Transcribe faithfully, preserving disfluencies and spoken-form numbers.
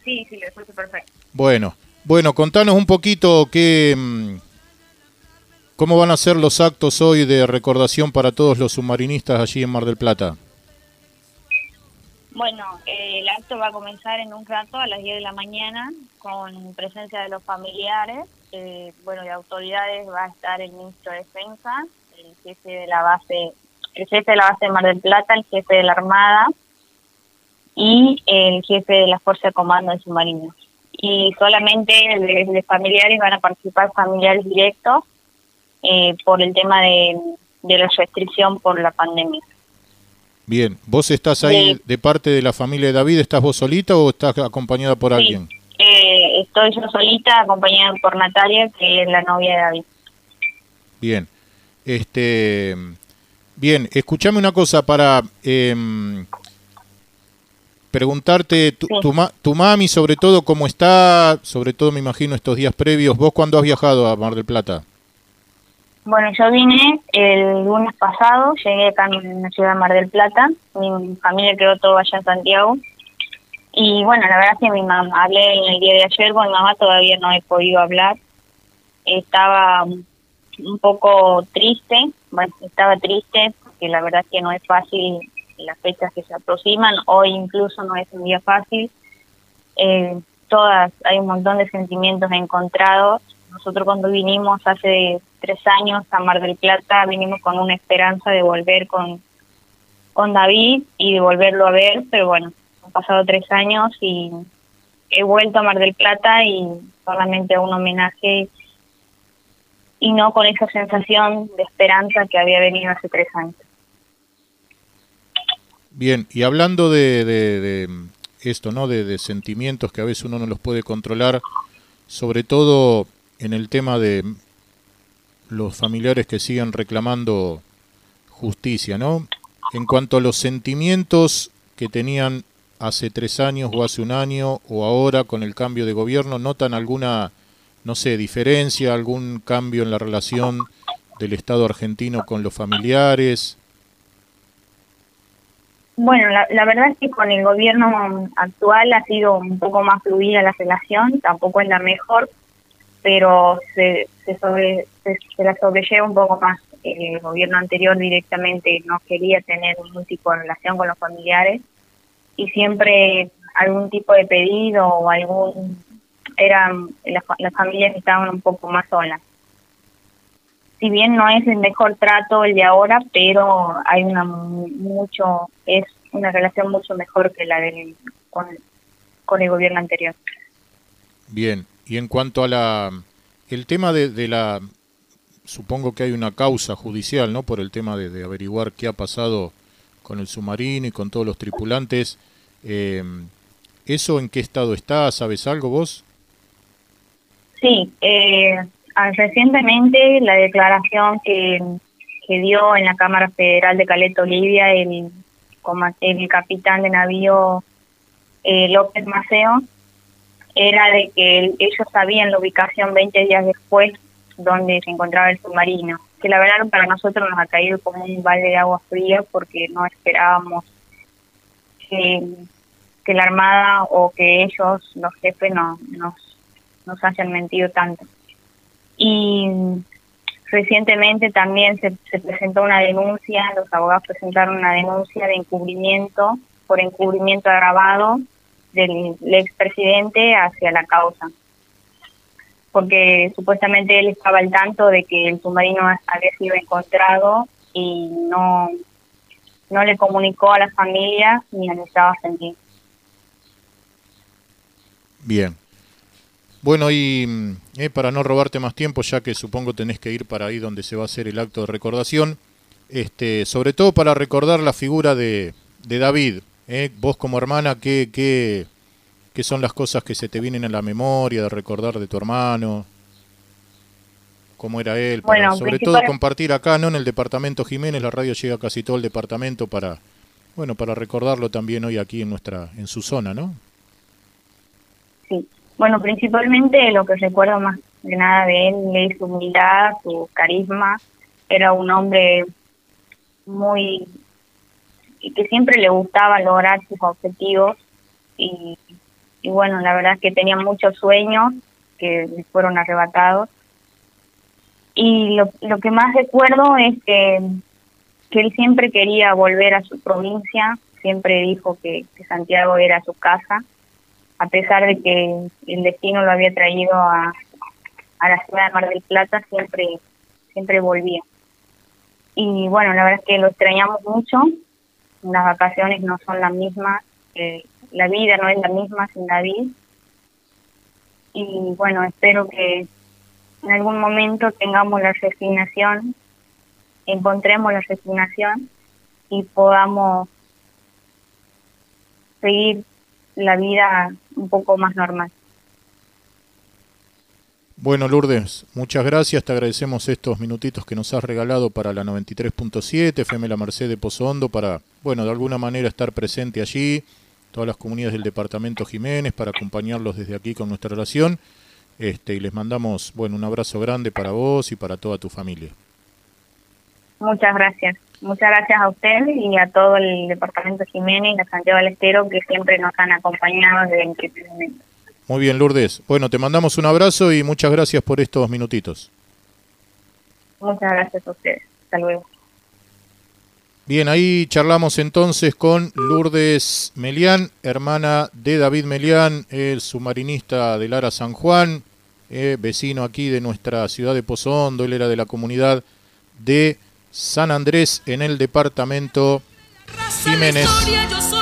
Sí, sí, lo escucho perfecto. Bueno, bueno, contanos un poquito qué, mm, cómo van a ser los actos hoy de recordación para todos los submarinistas allí en Mar del Plata. Bueno, eh, el acto va a comenzar en un rato a las diez de la mañana con presencia de los familiares, eh, bueno, de autoridades. Va a estar el ministro de Defensa, el jefe de la base, el jefe de la base de Mar del Plata, el jefe de la Armada y el jefe de la Fuerza de Comando de Submarinos. Y solamente de, de familiares van a participar familiares directos eh, por el tema de, de la restricción por la pandemia. Bien, ¿vos estás De, ahí de parte de la familia de David? ¿Estás vos solita o estás acompañada por sí, alguien? eh, estoy yo solita, acompañada por Natalia, que es la novia de David. Bien, este, bien, escuchame una cosa para eh, preguntarte, tu, Sí. tu, ma, tu mami sobre todo, ¿cómo está? Sobre todo me imagino estos días previos. ¿Vos cuándo has viajado a Mar del Plata? Bueno, yo vine el lunes pasado, llegué acá en la ciudad de Mar del Plata, mi familia quedó todo allá en Santiago. Y bueno, la verdad es que mi mamá, hablé en el día de ayer con mi mamá, todavía no he podido hablar. Estaba un poco triste, bueno, estaba triste porque la verdad es que no es fácil las fechas que se aproximan. Hoy incluso no es un día fácil. Eh, todas, hay un montón de sentimientos encontrados. Nosotros cuando vinimos hace tres años a Mar del Plata, vinimos con una esperanza de volver con, con David y de volverlo a ver, pero bueno, han pasado tres años y he vuelto a Mar del Plata y solamente a un homenaje y no con esa sensación de esperanza que había venido hace tres años. Bien, y hablando de, de, de esto, ¿no? De, de sentimientos que a veces uno no los puede controlar, sobre todo en el tema de los familiares que siguen reclamando justicia, ¿no? En cuanto a los sentimientos que tenían hace tres años o hace un año o ahora con el cambio de gobierno, ¿notan alguna, no sé, diferencia, algún cambio en la relación del Estado argentino con los familiares? Bueno, la, la verdad es que con el gobierno actual ha sido un poco más fluida la relación, tampoco es la mejor, pero se, se, sobre, se, se la sobrelleva un poco más. El gobierno anterior directamente no quería tener ningún tipo de relación con los familiares y siempre algún tipo de pedido o algún... eran las, las familias estaban un poco más solas. Si bien no es el mejor trato el de ahora, pero hay una mucho es una relación mucho mejor que la del con, con el gobierno anterior. Bien, y en cuanto a la el tema de, de la, supongo que hay una causa judicial, ¿no? Por el tema de, de averiguar qué ha pasado con el submarino y con todos los tripulantes. Eh, ¿Eso en qué estado está? ¿Sabes algo vos? Sí, eh, recientemente la declaración que, que dio en la Cámara Federal de Caleta Olivia el, el capitán de navío eh, López Maceo era de que el, ellos sabían la ubicación veinte días después donde se encontraba el submarino, que la verdad para nosotros nos ha caído como un balde de agua fría porque no esperábamos que, que la Armada o que ellos, los jefes, no, nos, nos hayan mentido tanto. Y recientemente también se, se presentó una denuncia, los abogados presentaron una denuncia de encubrimiento, por encubrimiento agravado del, del expresidente hacia la causa, porque supuestamente él estaba al tanto de que el submarino había sido encontrado y no, no le comunicó a la familia ni al Estado argentino. Bien. Bueno, y eh, para no robarte más tiempo, ya que supongo tenés que ir para ahí donde se va a hacer el acto de recordación, este, sobre todo para recordar la figura de, de David, eh, vos como hermana, ¿qué, qué, ¿qué son las cosas que se te vienen a la memoria de recordar de tu hermano? ¿Cómo era él? Para, Bueno, sobre todo principal, compartir acá, ¿no? En el departamento Jiménez, la radio llega a casi todo el departamento para, bueno, para recordarlo también hoy aquí en nuestra, en su zona, ¿no? sí. Bueno, principalmente lo que recuerdo más de nada de él es su humildad, su carisma. Era un hombre muy y que siempre le gustaba lograr sus objetivos y y bueno, la verdad es que tenía muchos sueños que me fueron arrebatados. Y lo, lo que más recuerdo es que, que él siempre quería volver a su provincia, siempre dijo que, que Santiago era su casa, a pesar de que el destino lo había traído a, a la ciudad de Mar del Plata, siempre, siempre volvía. Y bueno, la verdad es que lo extrañamos mucho, las vacaciones no son las mismas, eh, la vida no es la misma sin David. Y bueno, espero que en algún momento tengamos la resignación, encontremos la resignación y podamos seguir la vida un poco más normal. Bueno, Lourdes, muchas gracias, te agradecemos estos minutitos que nos has regalado para la noventa y tres punto siete, F M La Merced de Pozo Hondo, para, bueno, de alguna manera estar presente allí, todas las comunidades del departamento Jiménez, para acompañarlos desde aquí con nuestra oración, este, y les mandamos, bueno, un abrazo grande para vos y para toda tu familia. Muchas gracias, muchas gracias a usted y a todo el departamento Jiménez, a Santiago del Estero, que siempre nos han acompañado desde el primer momento. Muy bien, Lourdes. Bueno, te mandamos un abrazo y muchas gracias por estos minutitos. Muchas gracias a ustedes. Hasta luego. Bien, ahí charlamos entonces con Lourdes Melián, hermana de David Melián, el submarinista del Ara San Juan, eh, vecino aquí de nuestra ciudad de Pozo Hondo. Él era de la comunidad de San Andrés en el departamento Jiménez.